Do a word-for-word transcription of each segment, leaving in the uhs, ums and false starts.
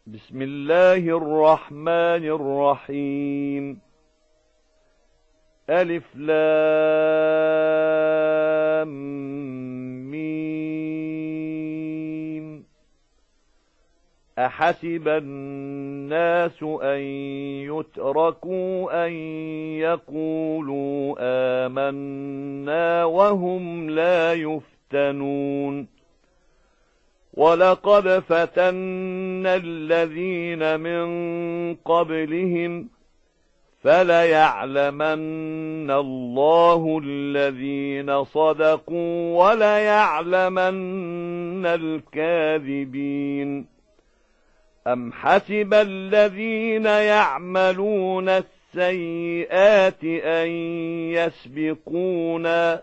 بسم الله الرحمن الرحيم. ألف لام ميم. أحسب الناس أن يتركوا أن يقولوا آمنا وهم لا يفتنون. ولقد فتنا الذين من قبلهم فليعلمن الله الذين صدقوا وليعلمن الكاذبين. أم حسب الذين يعملون السيئات أن يسبقونا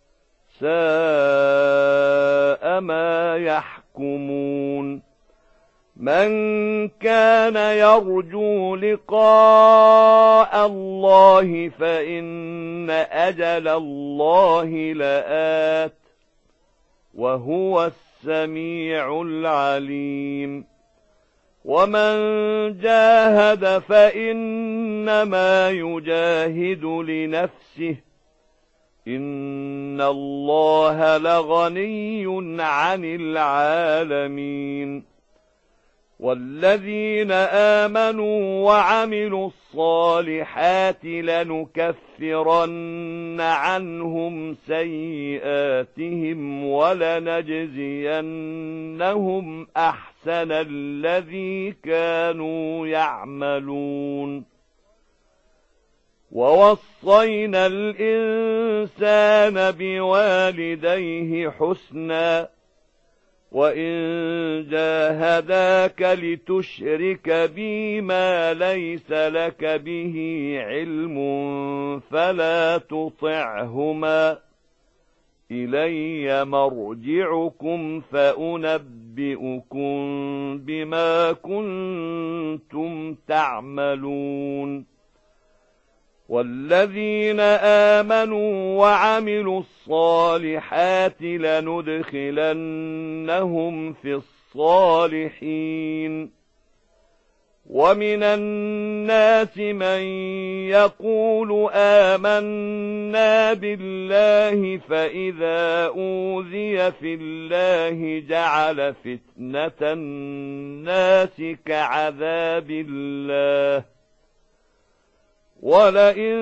ساء ما يحكمون. من كان يرجو لقاء الله فإن أجل الله لآت وهو السميع العليم. ومن جاهد فإنما يجاهد لنفسه إن الله لغني عن العالمين. والذين آمنوا وعملوا الصالحات لنكفرن عنهم سيئاتهم ولنجزينهم أحسن الذي كانوا يعملون. ووصينا الإنسان بوالديه حسنا وإن جاهداك لتشرك بي ما ليس لك به علم فلا تطعهما إلي مرجعكم فأنبئكم بما كنتم تعملون. والذين آمنوا وعملوا الصالحات لندخلنهم في الصالحين. ومن الناس من يقول آمنا بالله فإذا أوذي في الله جعل فتنة الناس كعذاب الله. ولئن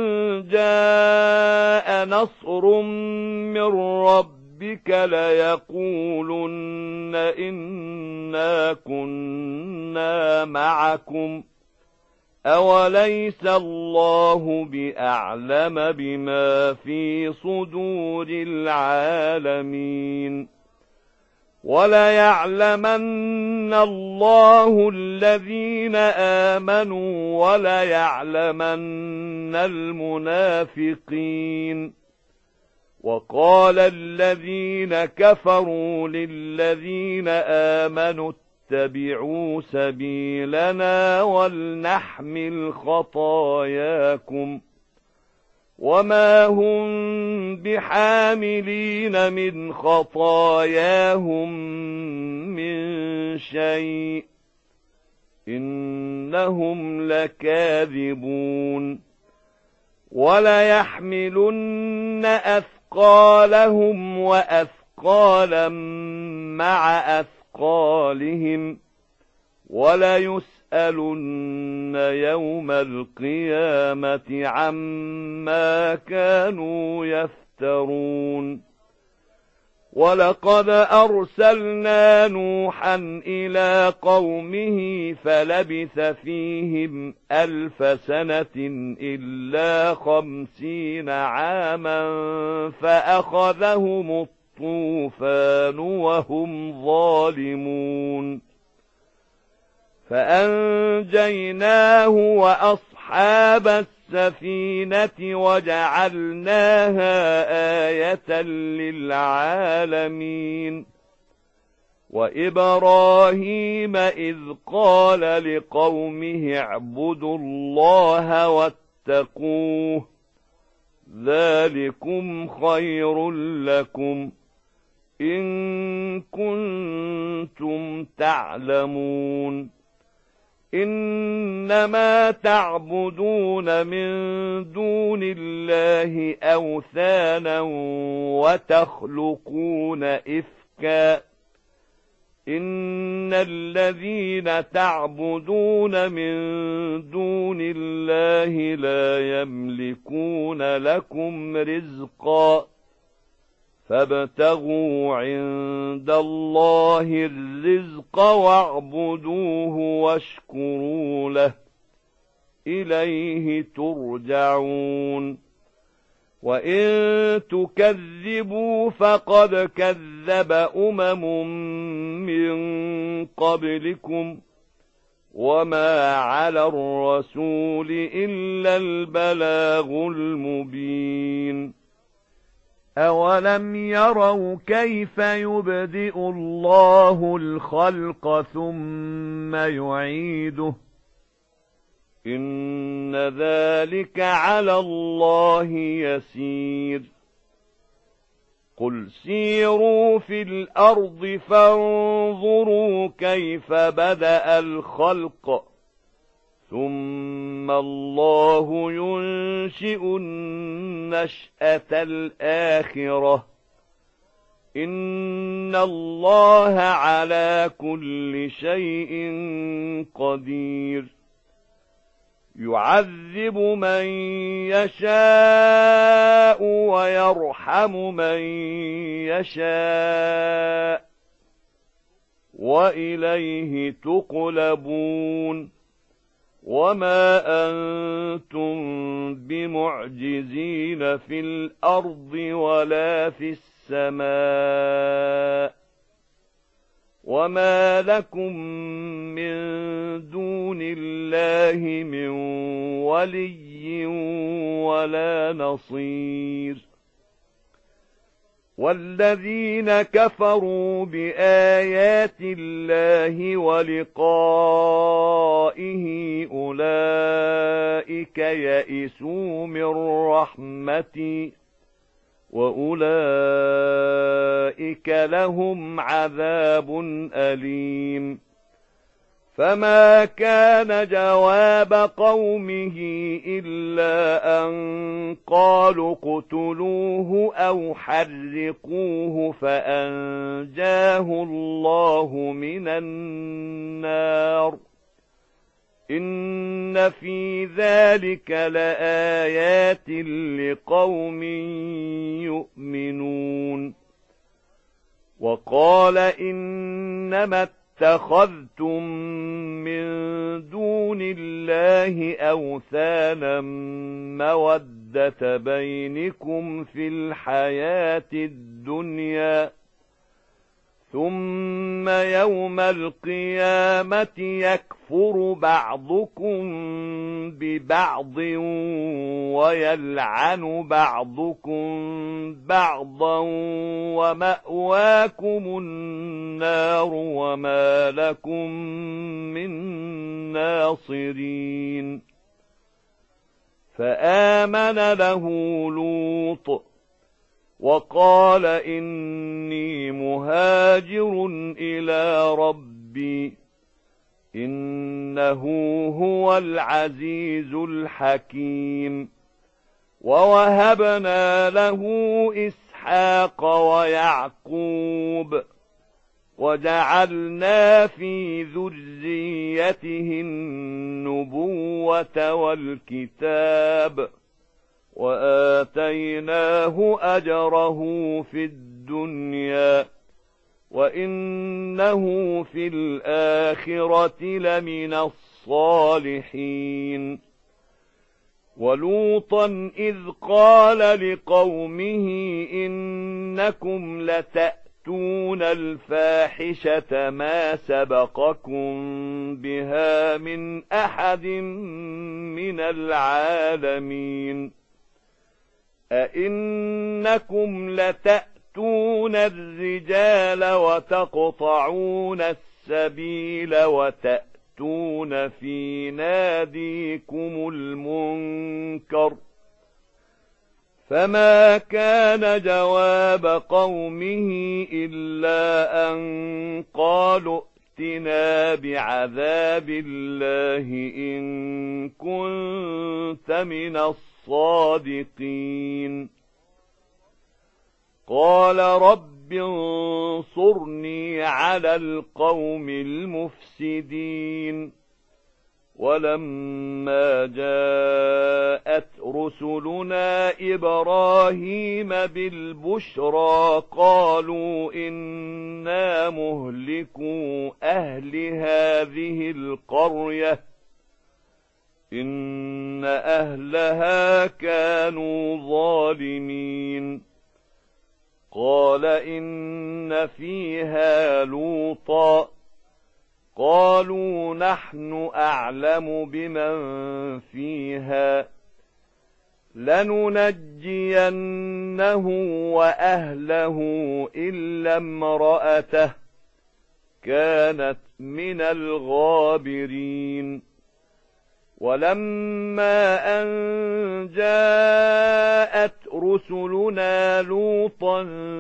جاء نصر من ربك ليقولن إنا كنا معكم أوليس الله بأعلم بما في صدور العالمين. وليعلمن الله الذين آمنوا وليعلمن المنافقين. وقال الذين كفروا للذين آمنوا اتبعوا سبيلنا ولنحمل خطاياكم وما هم بحاملين من خطاياهم من شيء إنهم لكاذبون. وليحملن أثقالهم وأثقالا مع أثقالهم وليسألن يوم القيامة عما كانوا يفترون. ولقد أرسلنا نوحا إلى قومه فلبث فيهم ألف سنة إلا خمسين عاما فأخذهم الطوفان وهم ظالمون. فأنجيناه وأصحاب السفينة وجعلناها آية للعالمين. وإبراهيم إذ قال لقومه اعبدوا الله واتقوه ذلكم خير لكم إن كنتم تعلمون. إنما تعبدون من دون الله أوثانا وتخلقون إفكا إن الذين تعبدون من دون الله لا يملكون لكم رزقا فابتغوا عند الله الرزق واعبدوه واشكروا له إليه ترجعون وإن تكذبوا فقد كذب أمم من قبلكم وما على الرسول إلا البلاغ المبين أولم يروا كيف يبدئ الله الخلق ثم يعيده إن ذلك على الله يسير قل سيروا في الأرض فانظروا كيف بدأ الخلق ثم الله ينشئ النشأة الآخرة إن الله على كل شيء قدير يعذب من يشاء ويرحم من يشاء وإليه تقلبون وما أنتم بمعجزين في الأرض ولا في السماء وما لكم من دون الله من ولي ولا نصير والذين كفروا بآيات الله ولقائه أولئك يئسوا من رحمتي وأولئك لهم عذاب أليم فما كان جواب قومه إلا أن قالوا اقتلوه أو حرقوه فأنجاه الله من النار إن في ذلك لآيات لقوم يؤمنون وقال إنما اتخذتم من دون الله أوثانا مودة بينكم في الحياة الدنيا ثم يوم القيامة يكفر بعضكم ببعض ويلعن بعضكم بعضا ومأواكم النار وما لكم من ناصرين فآمن له لوط وقال إني مهاجر إلى ربي إنه هو العزيز الحكيم ووهبنا له إسحاق ويعقوب وجعلنا في ذريته النبوة والكتاب وآتيناه أجره في الدنيا وإنه في الآخرة لمن الصالحين ولوطا إذ قال لقومه إنكم لتأتون الفاحشة ما سبقكم بها من أحد من العالمين أئنكم لتأتون الرجال وتقطعون السبيل وتأتون في ناديكم المنكر فما كان جواب قومه إلا أن قالوا فَأْتِنَا بِعَذَابِ اللَّهِ إِن كُنتَ مِنَ الصَّادِقِينَ قَالَ رَبِّ انصُرْنِي عَلَى الْقَوْمِ الْمُفْسِدِينَ وَلَمَّا جَاءَتْ رُسُلُنَا إِبْرَاهِيمَ بِالْبُشْرَى قَالُوا إِنَّا مُهْلِكُو أَهْلِ هَذِهِ الْقَرْيَةِ إِنَّ أَهْلَهَا كَانُوا ظَالِمِينَ قَالَ إِنَّ فِيهَا لُوطًا قَالُوا نَحْنُ أَعْلَمُ بِمَنْ فِيهَا لَنُنَجِّيَنَّهُ وَأَهْلَهُ إِلَّا امْرَأَتَهُ كَانَتْ مِنَ الْغَابِرِينَ وَلَمَّا أَنْ جَاءَتْ رُسُلُنَا لُوطًا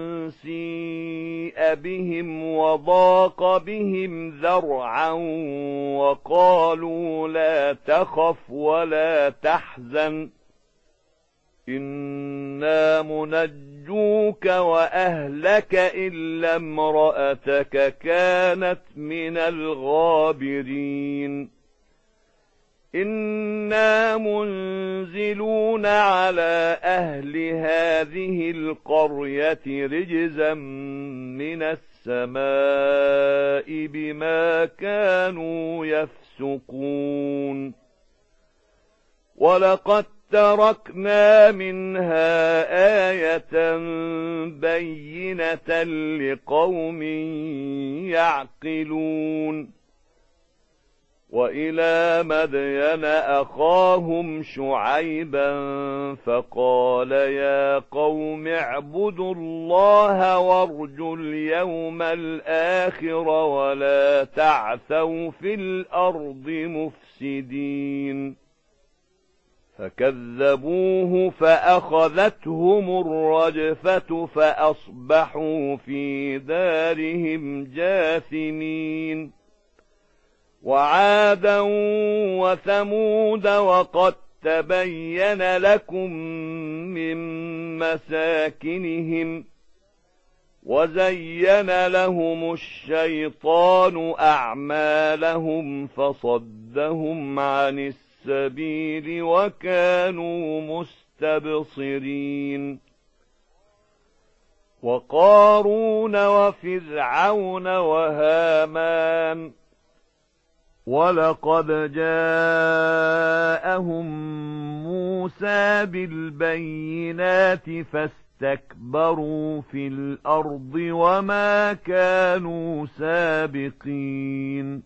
سِيءَ بِهِمْ وَضَاقَ بِهِمْ ذَرْعًا وَقَالُوا لَا تَخَفْ وَلَا تَحْزَنْ إِنَّا مُنَجُّوكَ وَأَهْلَكَ إِلَّا امْرَأَتَكَ كَانَتْ مِنَ الْغَابِرِينَ إِنَّا مُنزِلُونَ عَلَى أَهْلِ هَذِهِ الْقَرْيَةِ رِجْزًا مِنَ السَّمَاءِ بِمَا كَانُوا يَفْسُقُونَ وَلَقَدْ تَرَكْنَا مِنْهَا آيَةً بَيِّنَةً لِقَوْمٍ يَعْقِلُونَ وَإِلَى مَدْيَنَ أَخَاهُمْ شُعَيْبًا فَقَالَ يَا قَوْمِ اعْبُدُوا اللَّهَ وَارْجُوا الْيَوْمَ الْآخِرَ وَلَا تَعْثَوْا فِي الْأَرْضِ مُفْسِدِينَ فَكَذَّبُوهُ فَأَخَذَتْهُمُ الرَّجْفَةُ فَأَصْبَحُوا فِي دَارِهِمْ جَاثِمِينَ وَعَادًا وَثَمُودَ وَقَدْ تَبَيَّنَ لَكُم مِّن مَّسَاكِنِهِمْ وَزَيَّنَ لَهُمُ الشَّيْطَانُ أَعْمَالَهُمْ فَصَدَّهُمْ عَنِ السَّبِيلِ وَكَانُوا مُسْتَبْصِرِينَ وَقَارُونَ وَفِرْعَوْنَ وَهَامَانَ وَلَقَدْ جَاءَهُم مُوسَى بِالْبَيِّنَاتِ فَاسْتَكْبَرُوا فِي الْأَرْضِ وَمَا كَانُوا سَابِقِينَ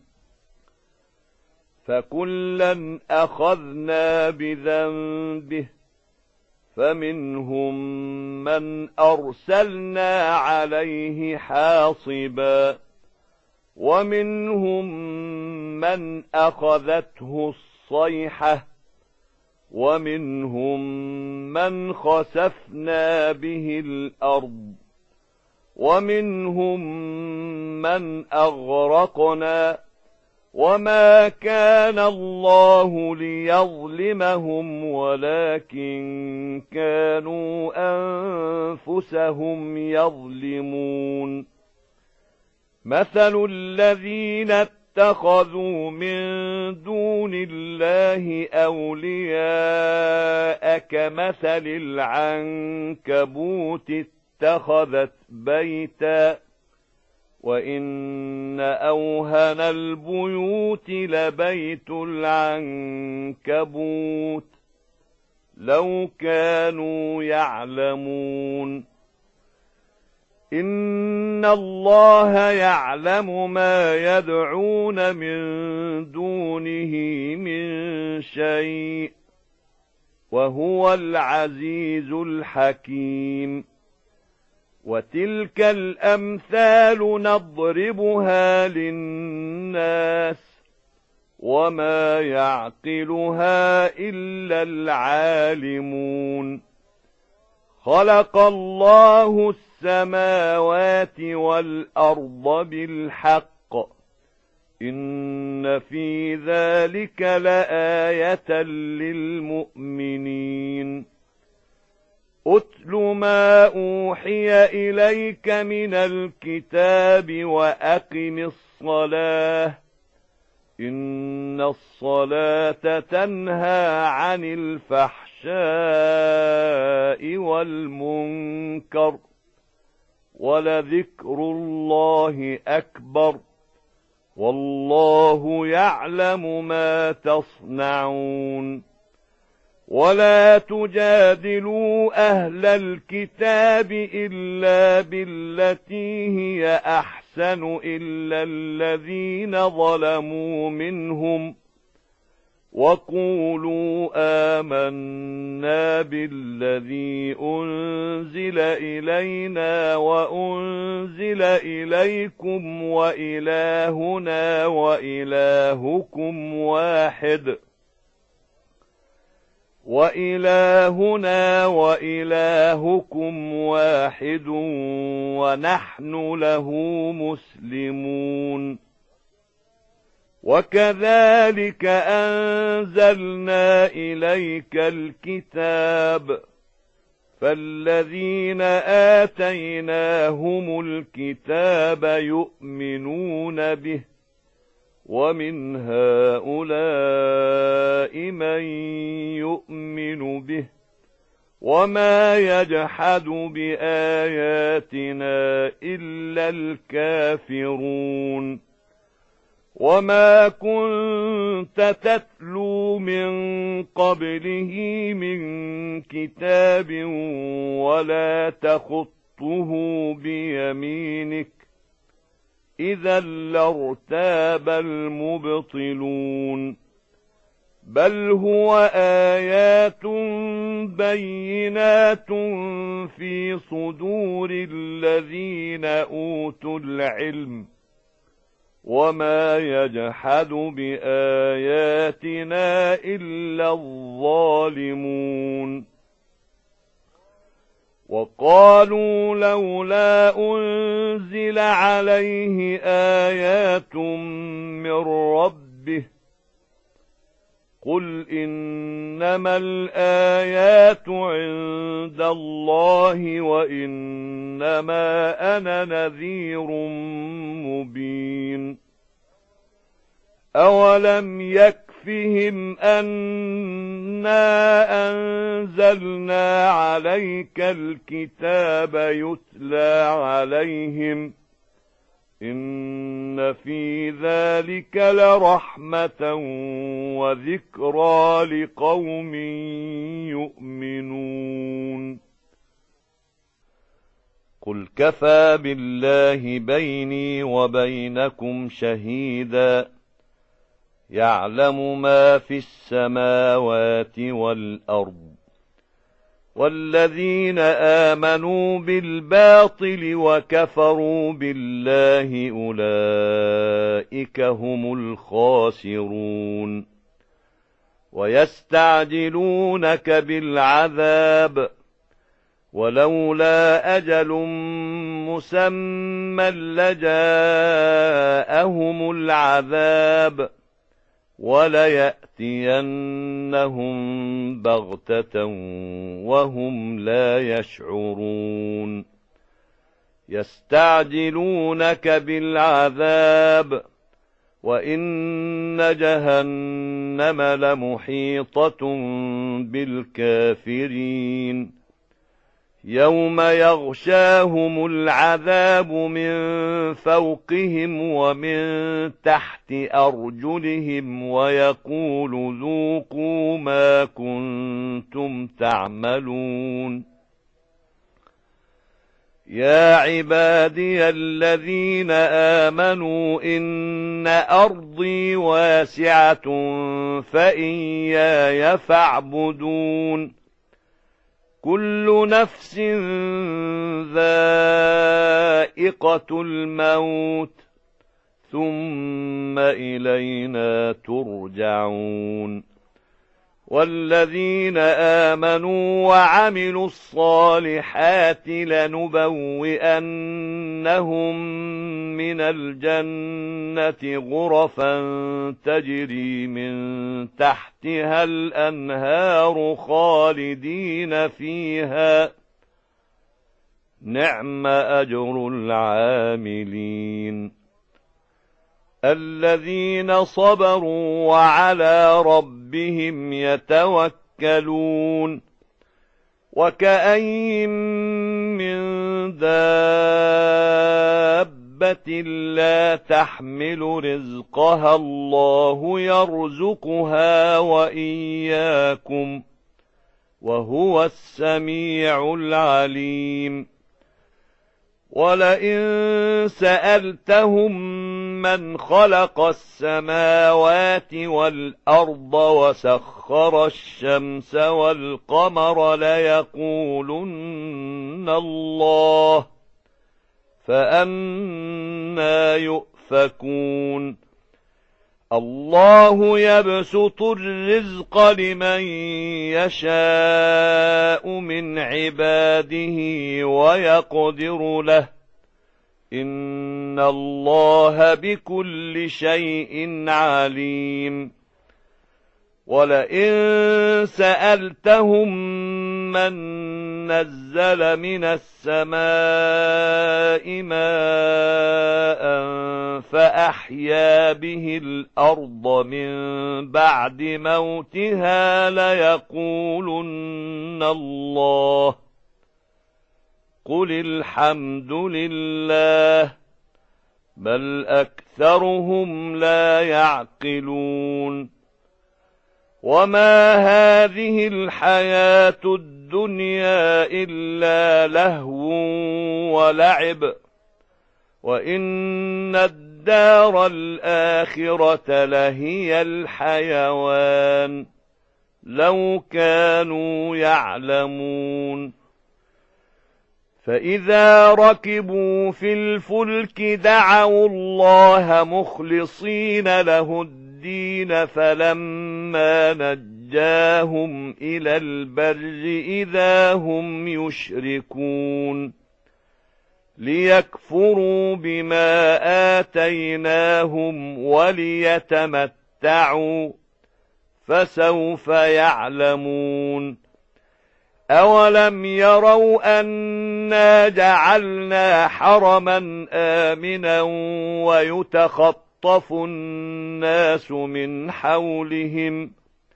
فَكُلًّا أَخَذْنَا بِذَنبِهِ فَمِنْهُم مَّنْ أَرْسَلْنَا عَلَيْهِ حَاصِبًا وَمِنْهُم مَّنْ أَخَذَتْهُ الصَّيْحَةُ وَمِنْهُم مَّنْ خَسَفْنَا بِهِ الْأَرْضَ وَمِنْهُم مَّنْ أَغْرَقْنَا وَمَا كَانَ اللَّهُ لِيَظْلِمَهُمْ وَلَكِن كَانُوا أَنفُسَهُمْ يَظْلِمُونَ مَثَلُ الَّذِينَ اتَّخَذُوا مِن دُونِ اللَّهِ أَوْلِيَاءَ كَمَثَلِ الْعَنكَبُوتِ اتَّخَذَتْ بَيْتًا وَإِنَّ أَوْهَنَ الْبُيُوتِ لَبَيْتُ الْعَنكَبُوتِ لَوْ كَانُوا يَعْلَمُونَ إِنَّ اللَّهَ يَعْلَمُ مَا يَدْعُونَ مِن دُونِهِ مِن شَيْءٍ وَهُوَ الْعَزِيزُ الْحَكِيمُ وَتِلْكَ الْأَمْثَالُ نَضْرِبُهَا لِلنَّاسِ وَمَا يَعْقِلُهَا إِلَّا الْعَالِمُونَ خَلَقَ اللَّهُ السَّمَاوَاتِ وَالْأَرْضَ بِالْحَقِّ إن في ذلك لآية للمؤمنين أتل ما أوحي إليك من الكتاب وأقم الصلاة إن الصلاة تنهى عن الفحشاء والمنكر ولذكر الله أكبر والله يعلم ما تصنعون ولا تجادلوا أهل الكتاب إلا بالتي هي أحسن إلا الذين ظلموا منهم وقولوا آمنا بالذي أنزل إلينا وأنزل إليكم وإلهنا وإلهكم واحد وإلهنا وإلهكم واحد ونحن له مسلمون وكذلك أنزلنا إليك الكتاب فالذين آتيناهم الكتاب يؤمنون به ومن هؤلاء من يؤمن به وما يجحد بآياتنا إلا الكافرون وما كنت تتلو من قبله من كتاب ولا تخطه بيمينك إذا لارتاب المبطلون بل هو آيات بينات في صدور الذين أوتوا العلم وما يجحد بآياتنا إلا الظالمون وقالوا لولا أنزل عليه آيات من ربه قل إنما الآيات عند الله وإنما أنا نذير مبين أولم يكفهم أنا أنزلنا عليك الكتاب يتلى عليهم إن في ذلك لرحمة وذكرى لقوم يؤمنون قل كفى بالله بيني وبينكم شهيدا يعلم ما في السماوات والأرض والذين آمنوا بالباطل وكفروا بالله أولئك هم الخاسرون ويستعجلونك بالعذاب ولولا أجل مسمى لجاءهم العذاب وليأتينهم بغتة وهم لا يشعرون يستعجلونك بالعذاب وإن جهنم لمحيطة بالكافرين يوم يغشاهم العذاب من فوقهم ومن تحت أرجلهم ويقول ذوقوا ما كنتم تعملون يا عبادي الذين آمنوا إن أرضي واسعة فإياي فاعبدون كل نفس ذائقة الموت ثم إلينا ترجعون والذين آمنوا وعملوا الصالحات لنبوئنهم من الجنة غرفا تجري من تحتها الأنهار خالدين فيها نعم أجر العاملين الذين صبروا وعلى ربهم يتوكلون وكأين من دابة لا تحمل رزقها الله يرزقها وإياكم وهو السميع العليم ولئن سألتهم من خلق السماوات والأرض وسخر الشمس والقمر ليقولن الله فأنى يؤفكون الله يبسط الرزق لمن يشاء من عباده ويقدر له إن الله بكل شيء عليم ولئن سألتهم من نزل من السماء ماء فأحيا به الأرض من بعد موتها ليقولن الله قل الحمد لله بل أكثرهم لا يعقلون وما هذه الحياة الدنيا إلا لهو ولعب وإن الدار الآخرة لهي الحيوان لو كانوا يعلمون فإذا ركبوا في الفلك دعوا الله مخلصين له الدين فلما نجاهم إلى البر إذا هم يشركون ليكفروا بما آتيناهم وليتمتعوا فسوف يعلمون أولم يروا أنا جعلنا حرما آمنا ويتخطف الناس من حولهم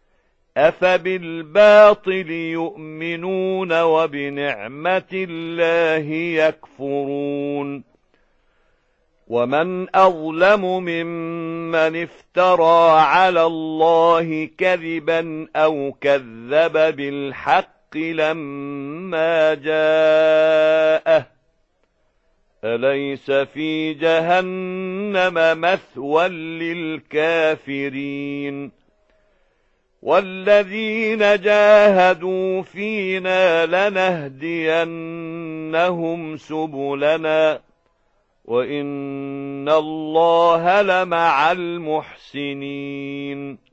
أفبالباطل يؤمنون وبنعمة الله يكفرون ومن أظلم ممن افترى على الله كذبا أو كذب بالحق لما جاءه أليس في جهنم مثوى للكافرين والذين جاهدوا فينا لنهدينهم سبلنا وإن الله لمع المحسنين